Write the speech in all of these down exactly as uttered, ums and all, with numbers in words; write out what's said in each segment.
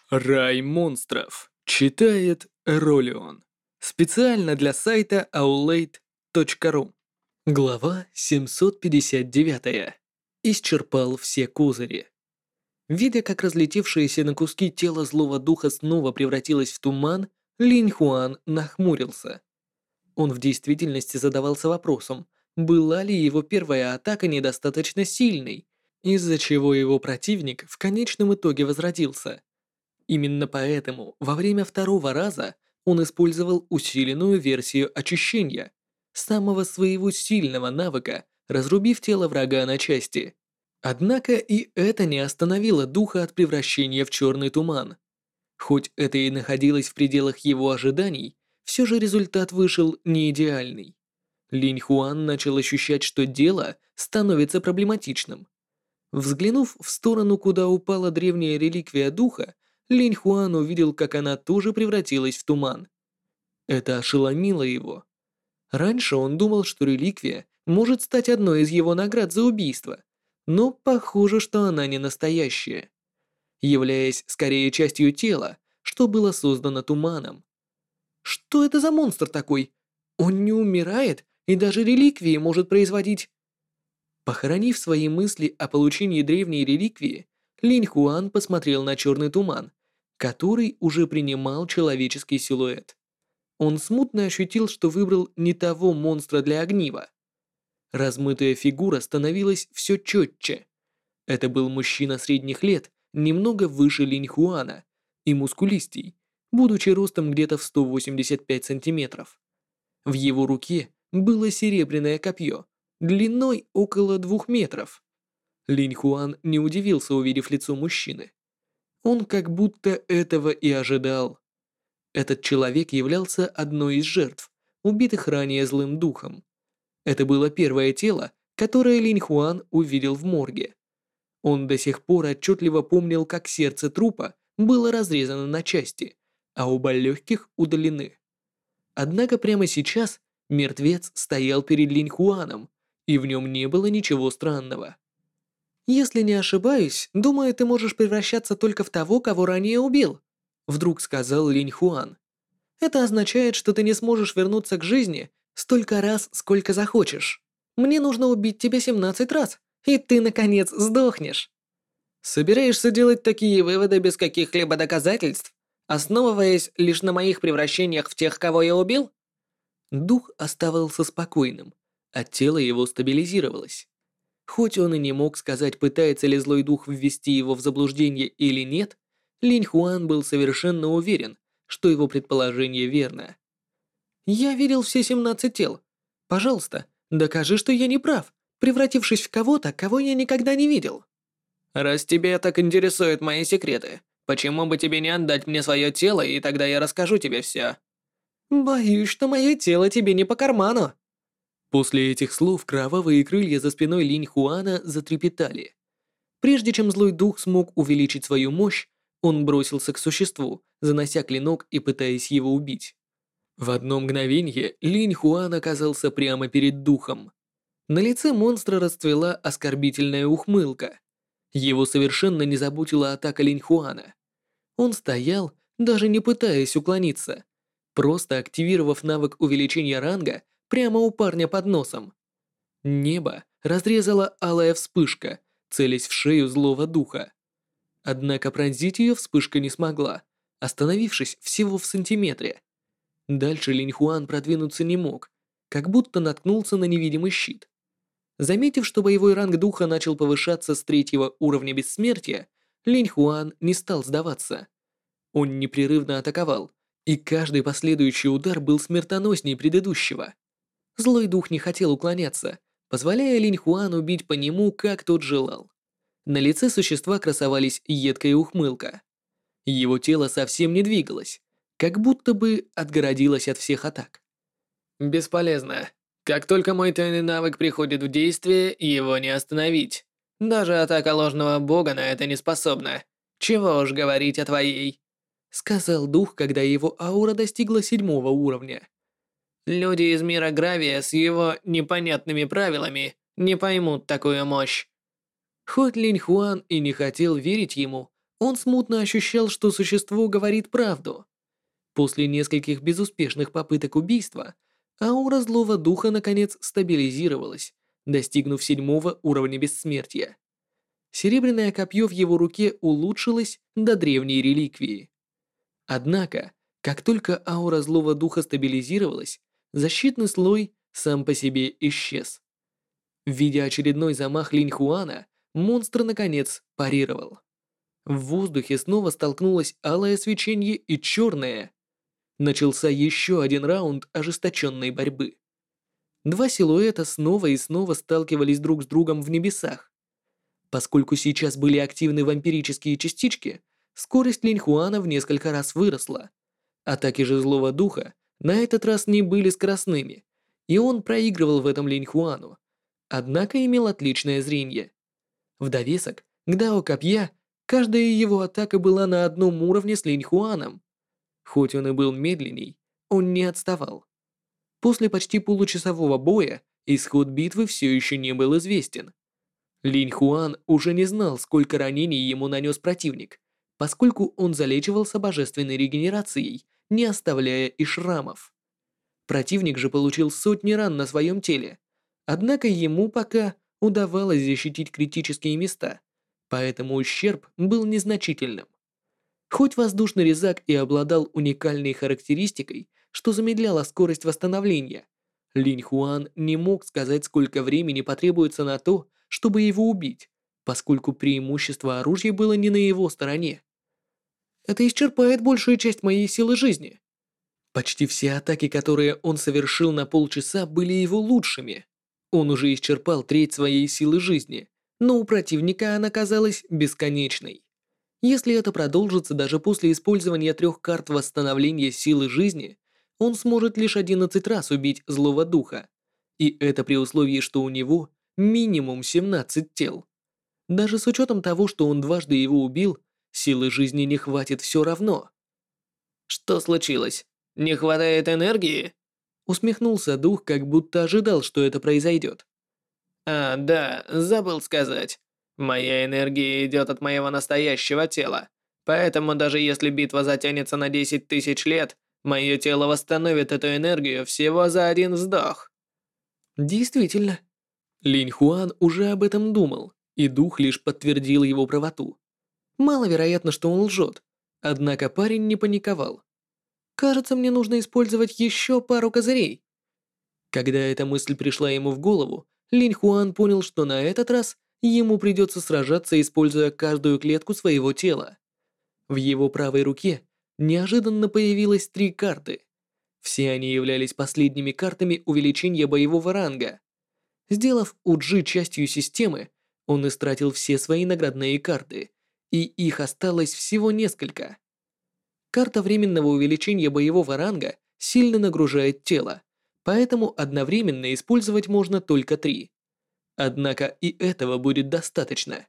Рай монстров. Читает Ролион. Специально для сайта аулейт точка ру. Глава семьсот пятьдесят девять. Исчерпал все козыри. Видя, как разлетевшееся на куски тело злого духа снова превратилось в туман, Линь Хуан нахмурился. Он в действительности задавался вопросом, была ли его первая атака недостаточно сильной, из-за чего его противник в конечном итоге возродился. Именно поэтому во время второго раза он использовал усиленную версию очищения, самого своего сильного навыка, разрубив тело врага на части. Однако и это не остановило духа от превращения в черный туман. Хоть это и находилось в пределах его ожиданий, все же результат вышел не идеальный. Линь Хуан начал ощущать, что дело становится проблематичным. Взглянув в сторону, куда упала древняя реликвия духа, Линь Хуан увидел, как она тоже превратилась в туман. Это ошеломило его. Раньше он думал, что реликвия может стать одной из его наград за убийство, но похоже, что она не настоящая, являясь скорее частью тела, что было создано туманом. Что это за монстр такой? Он не умирает и даже реликвии может производить. Похоронив свои мысли о получении древней реликвии, Линь Хуан посмотрел на черный туман, который уже принимал человеческий силуэт. Он смутно ощутил, что выбрал не того монстра для огнива. Размытая фигура становилась все четче. Это был мужчина средних лет, немного выше Линь Хуана и мускулистей, будучи ростом где-то в сто восемьдесят пять сантиметров. В его руке было серебряное копье, длиной около двух метров. Линь Хуан не удивился, увидев лицо мужчины. Он как будто этого и ожидал. Этот человек являлся одной из жертв, убитых ранее злым духом. Это было первое тело, которое Линь Хуан увидел в морге. Он до сих пор отчетливо помнил, как сердце трупа было разрезано на части, а оба легких удалены. Однако прямо сейчас мертвец стоял перед Линь Хуаном, и в нем не было ничего странного. «Если не ошибаюсь, думаю, ты можешь превращаться только в того, кого ранее убил», вдруг сказал Линь Хуан. «Это означает, что ты не сможешь вернуться к жизни столько раз, сколько захочешь. Мне нужно убить тебя семнадцать раз, и ты, наконец, сдохнешь». «Собираешься делать такие выводы без каких-либо доказательств, основываясь лишь на моих превращениях в тех, кого я убил?» Дух оставался спокойным, а тело его стабилизировалось. Хоть он и не мог сказать, пытается ли злой дух ввести его в заблуждение или нет, Линь Хуан был совершенно уверен, что его предположение верно. «Я видел все семнадцать тел. Пожалуйста, докажи, что я не прав, превратившись в кого-то, кого я никогда не видел». «Раз тебя так интересуют мои секреты, почему бы тебе не отдать мне свое тело, и тогда я расскажу тебе все?» «Боюсь, что мое тело тебе не по карману». После этих слов кровавые крылья за спиной Линь Хуана затрепетали. Прежде чем злой дух смог увеличить свою мощь, он бросился к существу, занося клинок и пытаясь его убить. В одно мгновение Линь Хуан оказался прямо перед духом. На лице монстра расцвела оскорбительная ухмылка. Его совершенно не заботила атака Линь Хуана. Он стоял, даже не пытаясь уклониться, просто активировав навык увеличения ранга прямо у парня под носом. Небо разрезала алая вспышка, целясь в шею злого духа. Однако пронзить ее вспышка не смогла, остановившись всего в сантиметре. Дальше Линь Хуан продвинуться не мог, как будто наткнулся на невидимый щит. Заметив, что боевой ранг духа начал повышаться с третьего уровня бессмертия, Линь Хуан не стал сдаваться. Он непрерывно атаковал, и каждый последующий удар был смертоноснее предыдущего. Злой дух не хотел уклоняться, позволяя Линь Хуану бить по нему, как тот желал. На лице существа красовались едкая ухмылка. Его тело совсем не двигалось, как будто бы отгородилось от всех атак. «Бесполезно. Как только мой тайный навык приходит в действие, его не остановить. Даже атака ложного бога на это не способна. Чего уж говорить о твоей», — сказал дух, когда его аура достигла седьмого уровня. «Люди из мира Гравия с его непонятными правилами не поймут такую мощь». Хоть Линь Хуан и не хотел верить ему, Он смутно ощущал, что существо говорит правду. После нескольких безуспешных попыток убийства, аура злого духа наконец стабилизировалась, достигнув седьмого уровня бессмертия. Серебряное копье в его руке улучшилось до древней реликвии. Однако, как только аура злого духа стабилизировалась, защитный слой сам по себе исчез. Видя очередной замах Линь Хуана, монстр наконец парировал. В воздухе снова столкнулось алое свечение и черное. Начался еще один раунд ожесточенной борьбы. Два силуэта снова и снова сталкивались друг с другом в небесах. Поскольку сейчас были активны вампирические частички, скорость Линь Хуана в несколько раз выросла. Атаки же злого духа на этот раз не были скоростными, и он проигрывал в этом Линь Хуану, однако имел отличное зрение. В довесок к Дао Копья каждая его атака была на одном уровне с Линь Хуаном. Хоть он и был медленней, он не отставал. После почти получасового боя исход битвы все еще не был известен. Линь Хуан уже не знал, сколько ранений ему нанес противник, поскольку он залечивался божественной регенерацией, не оставляя и шрамов. Противник же получил сотни ран на своем теле, однако ему пока удавалось защитить критические места, поэтому ущерб был незначительным. Хоть воздушный резак и обладал уникальной характеристикой, что замедляло скорость восстановления, Линь Хуан не мог сказать, сколько времени потребуется на то, чтобы его убить, поскольку преимущество оружия было не на его стороне. Это исчерпает большую часть моей силы жизни. Почти все атаки, которые он совершил на полчаса, были его лучшими. Он уже исчерпал треть своей силы жизни, но у противника она казалась бесконечной. Если это продолжится даже после использования трех карт восстановления силы жизни, он сможет лишь одиннадцать раз убить злого духа. И это при условии, что у него минимум семнадцать тел. Даже с учетом того, что он дважды его убил, силы жизни не хватит все равно. «Что случилось? Не хватает энергии?» Усмехнулся дух, как будто ожидал, что это произойдет. «А, да, забыл сказать. Моя энергия идет от моего настоящего тела, поэтому даже если битва затянется на десять тысяч лет, мое тело восстановит эту энергию всего за один вздох». Действительно. Линь Хуан уже об этом думал, и дух лишь подтвердил его правоту. Маловероятно, что он лжет, однако парень не паниковал. «Кажется, мне нужно использовать еще пару козырей». Когда эта мысль пришла ему в голову, Линь Хуан понял, что на этот раз ему придется сражаться, используя каждую клетку своего тела. В его правой руке неожиданно появилось три карты. Все они являлись последними картами увеличения боевого ранга. Сделав Уджи частью системы, он истратил все свои наградные карты, и их осталось всего несколько. Карта временного увеличения боевого ранга сильно нагружает тело, поэтому одновременно использовать можно только три. Однако и этого будет достаточно.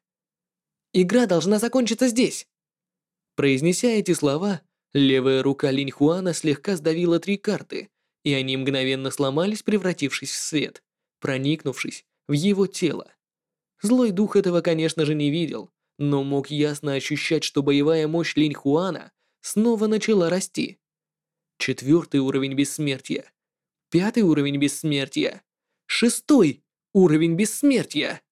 «Игра должна закончиться здесь!» Произнеся эти слова, левая рука Линь Хуана слегка сдавила три карты, и они мгновенно сломались, превратившись в свет, проникнувшись в его тело. Злой дух этого, конечно же, не видел, но мог ясно ощущать, что боевая мощь Линь Хуана снова начала расти. Четвертый уровень бессмертия. Пятый уровень бессмертия. Шестой уровень бессмертия.